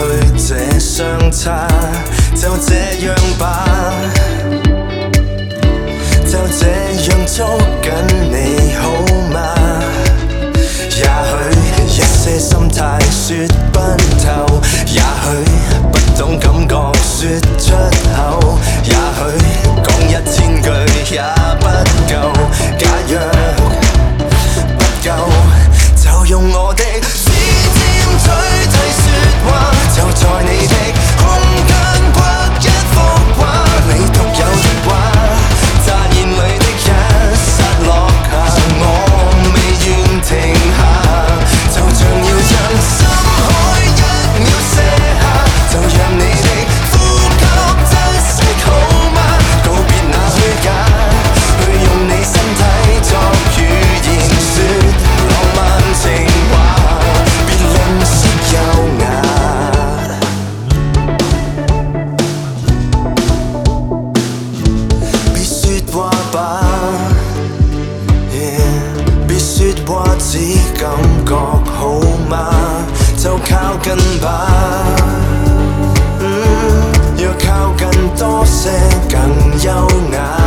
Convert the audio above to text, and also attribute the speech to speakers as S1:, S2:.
S1: 去這相差，就這樣吧，就這樣捉緊你好嗎？也許一些心態說不透，也許不懂感覺說出口，也許講1000句也不夠，假若不夠，就用我的指尖取替說話，就在你的空間畫一幅畫，你獨有的話，乍現裏的一剎落下，我未願停下，就像要將深海一秒瀉下，就讓你的呼吸珍惜好嗎？告別那虛假，去用你身體作語言說浪漫情話，別吝嗇優雅。別說話吧，別說話只感覺好嗎？就靠近吧，若靠近多些更優雅。